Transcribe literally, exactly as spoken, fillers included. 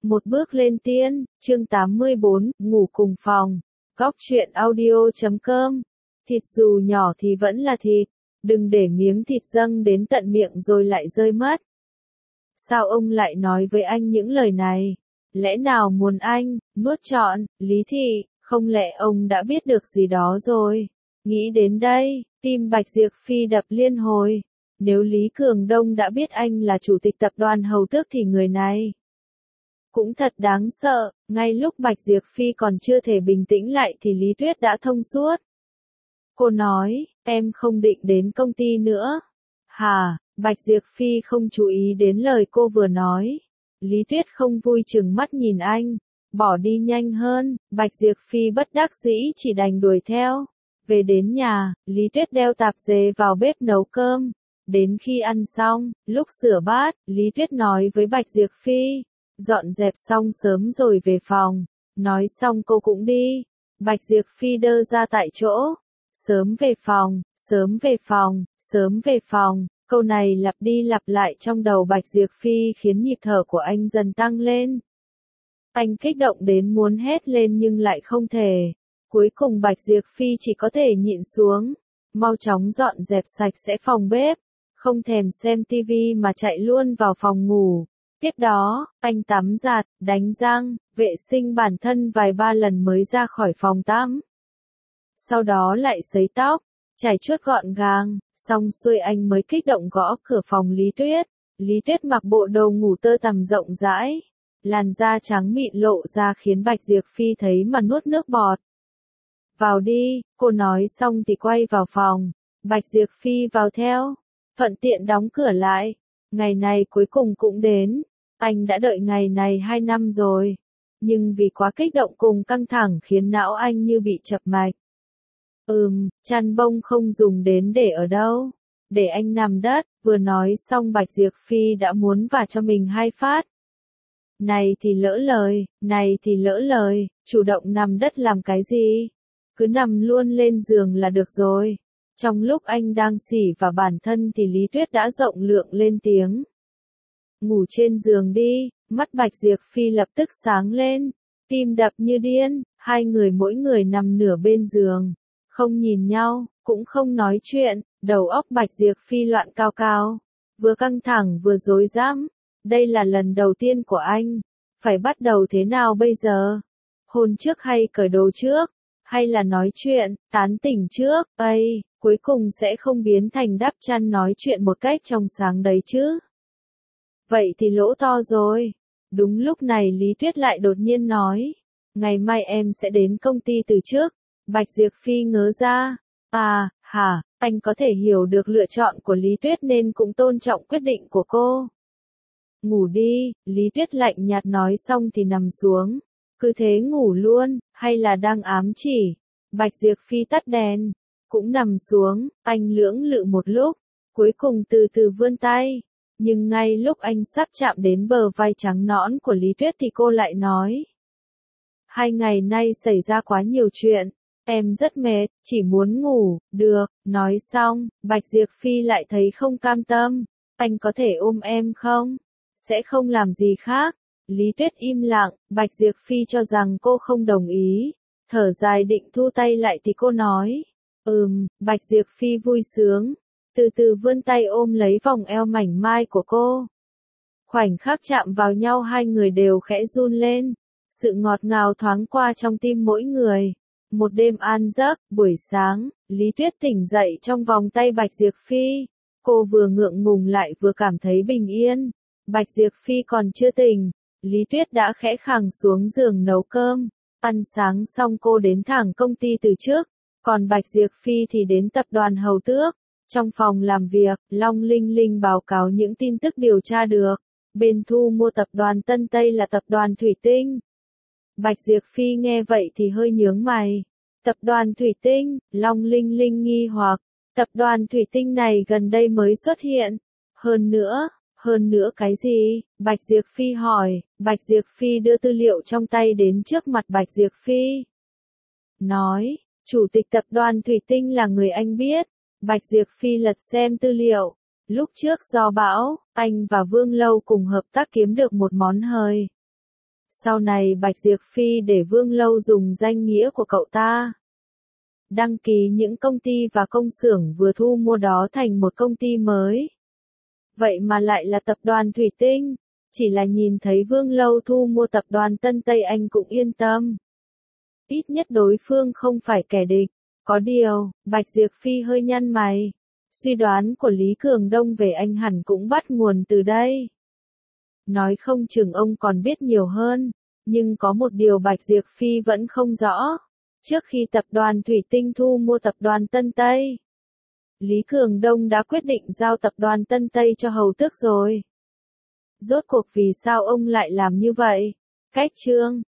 Một bước lên tiên, chương tám mươi bốn, ngủ cùng phòng. Góc truyện audio chấm com. Thịt dù nhỏ thì vẫn là thịt, đừng để miếng thịt dâng đến tận miệng rồi lại rơi mất. Sao ông lại nói với anh những lời này? Lẽ nào muốn anh nuốt trọn Lý Thị? Không lẽ ông đã biết được gì đó rồi? Nghĩ đến đây, tim Bạch Diệp Phi đập liên hồi. Nếu Lý Cường Đông đã biết anh là chủ tịch tập đoàn Hầu Tước thì người này cũng thật đáng sợ. Ngay lúc Bạch Diệp Phi còn chưa thể bình tĩnh lại thì Lý Tuyết đã thông suốt. Cô nói, em không định đến công ty nữa. Hả? Bạch Diệp Phi không chú ý đến lời cô vừa nói. Lý Tuyết không vui chừng mắt nhìn anh, bỏ đi nhanh hơn. Bạch Diệp Phi bất đắc dĩ chỉ đành đuổi theo. Về đến nhà, Lý Tuyết đeo tạp dề vào bếp nấu cơm. Đến khi ăn xong, lúc rửa bát, Lý Tuyết nói với Bạch Diệp Phi, dọn dẹp xong sớm rồi về phòng. Nói xong cô cũng đi. Bạch Diệp Phi đơ ra tại chỗ. Sớm về phòng, sớm về phòng, sớm về phòng. Câu này lặp đi lặp lại trong đầu Bạch Diệp Phi khiến nhịp thở của anh dần tăng lên. Anh kích động đến muốn hét lên nhưng lại không thể. Cuối cùng Bạch Diệp Phi chỉ có thể nhịn xuống. Mau chóng dọn dẹp sạch sẽ phòng bếp. Không thèm xem tivi mà chạy luôn vào phòng ngủ. Tiếp đó, anh tắm giặt, đánh răng, vệ sinh bản thân vài ba lần mới ra khỏi phòng tắm. Sau đó lại sấy tóc, chải chuốt gọn gàng, xong xuôi anh mới kích động gõ cửa phòng Lý Tuyết. Lý Tuyết mặc bộ đồ ngủ tơ tằm rộng rãi, làn da trắng mịn lộ ra khiến Bạch Diệp Phi thấy mà nuốt nước bọt. Vào đi, cô nói xong thì quay vào phòng. Bạch Diệp Phi vào theo, thuận tiện đóng cửa lại. Ngày này cuối cùng cũng đến. Anh đã đợi ngày này hai năm rồi. Nhưng vì quá kích động cùng căng thẳng khiến não anh như bị chập mạch. Ừm, chăn bông không dùng đến để ở đâu. Để anh nằm đất. Vừa nói xong Bạch Diệp Phi đã muốn vả cho mình hai phát. Này thì lỡ lời, này thì lỡ lời, chủ động nằm đất làm cái gì? Cứ nằm luôn lên giường là được rồi. Trong lúc anh đang xỉ vào bản thân thì Lý Tuyết đã rộng lượng lên tiếng. Ngủ trên giường đi. Mắt Bạch Diệp Phi lập tức sáng lên. Tim đập như điên. Hai người mỗi người nằm nửa bên giường. Không nhìn nhau, cũng không nói chuyện. Đầu óc Bạch Diệp Phi loạn cao cao. Vừa căng thẳng vừa rối rắm. Đây là lần đầu tiên của anh. Phải bắt đầu thế nào bây giờ? Hôn trước hay cởi đồ trước? Hay là nói chuyện, tán tỉnh trước? Ây, cuối cùng sẽ không biến thành đắp chăn nói chuyện một cách trong sáng đấy chứ? Vậy thì lỗ to rồi. Đúng lúc này Lý Tuyết lại đột nhiên nói. Ngày mai em sẽ đến công ty từ trước. Bạch Diệp Phi ngớ ra. À, hả, anh có thể hiểu được lựa chọn của Lý Tuyết nên cũng tôn trọng quyết định của cô. Ngủ đi, Lý Tuyết lạnh nhạt nói xong thì nằm xuống. Cứ thế ngủ luôn, hay là đang ám chỉ? Bạch Diệp Phi tắt đèn, cũng nằm xuống, anh lưỡng lự một lúc, cuối cùng từ từ vươn tay. Nhưng ngay lúc anh sắp chạm đến bờ vai trắng nõn của Lý Tuyết thì cô lại nói. Hai ngày nay xảy ra quá nhiều chuyện, em rất mệt, chỉ muốn ngủ. Được, nói xong, Bạch Diệp Phi lại thấy không cam tâm. Anh có thể ôm em không? Sẽ không làm gì khác. Lý Tuyết im lặng, Bạch Diệp Phi cho rằng cô không đồng ý. Thở dài định thu tay lại thì cô nói. Ừm, Bạch Diệp Phi vui sướng. Từ từ vươn tay ôm lấy vòng eo mảnh mai của cô. Khoảnh khắc chạm vào nhau hai người đều khẽ run lên. Sự ngọt ngào thoáng qua trong tim mỗi người. Một đêm an giấc, buổi sáng, Lý Tuyết tỉnh dậy trong vòng tay Bạch Diệp Phi. Cô vừa ngượng ngùng lại vừa cảm thấy bình yên. Bạch Diệp Phi còn chưa tỉnh. Lý Tuyết đã khẽ khàng xuống giường nấu cơm. Ăn sáng xong cô đến thẳng công ty từ trước. Còn Bạch Diệp Phi thì đến tập đoàn Hầu Tước. Trong phòng làm việc, Long Linh Linh báo cáo những tin tức điều tra được. Bên thu mua tập đoàn Tân Tây là tập đoàn Thủy Tinh. Bạch Diệp Phi nghe vậy thì hơi nhướng mày. Tập đoàn Thủy Tinh, Long Linh Linh nghi hoặc. Tập đoàn Thủy Tinh này gần đây mới xuất hiện. Hơn nữa, hơn nữa cái gì? Bạch Diệp Phi hỏi. Bạch Diệp Phi đưa tư liệu trong tay đến trước mặt Bạch Diệp Phi. Nói, chủ tịch tập đoàn Thủy Tinh là người anh biết. Bạch Diệp Phi lật xem tư liệu. Lúc trước do bão, anh và Vương Lâu cùng hợp tác kiếm được một món hời. Sau này Bạch Diệp Phi để Vương Lâu dùng danh nghĩa của cậu ta đăng ký những công ty và công xưởng vừa thu mua đó thành một công ty mới. Vậy mà lại là tập đoàn Thủy Tinh. Chỉ là nhìn thấy Vương Lâu thu mua tập đoàn Tân Tây anh cũng yên tâm. Ít nhất đối phương không phải kẻ địch. Có điều, Bạch Diệp Phi hơi nhăn mày. Suy đoán của Lý Cường Đông về anh hẳn cũng bắt nguồn từ đây. Nói không chừng ông còn biết nhiều hơn. Nhưng có một điều Bạch Diệp Phi vẫn không rõ. Trước khi tập đoàn Thủy Tinh thu mua tập đoàn Tân Tây, Lý Cường Đông đã quyết định giao tập đoàn Tân Tây cho Hầu Tước rồi. Rốt cuộc vì sao ông lại làm như vậy? Cách chương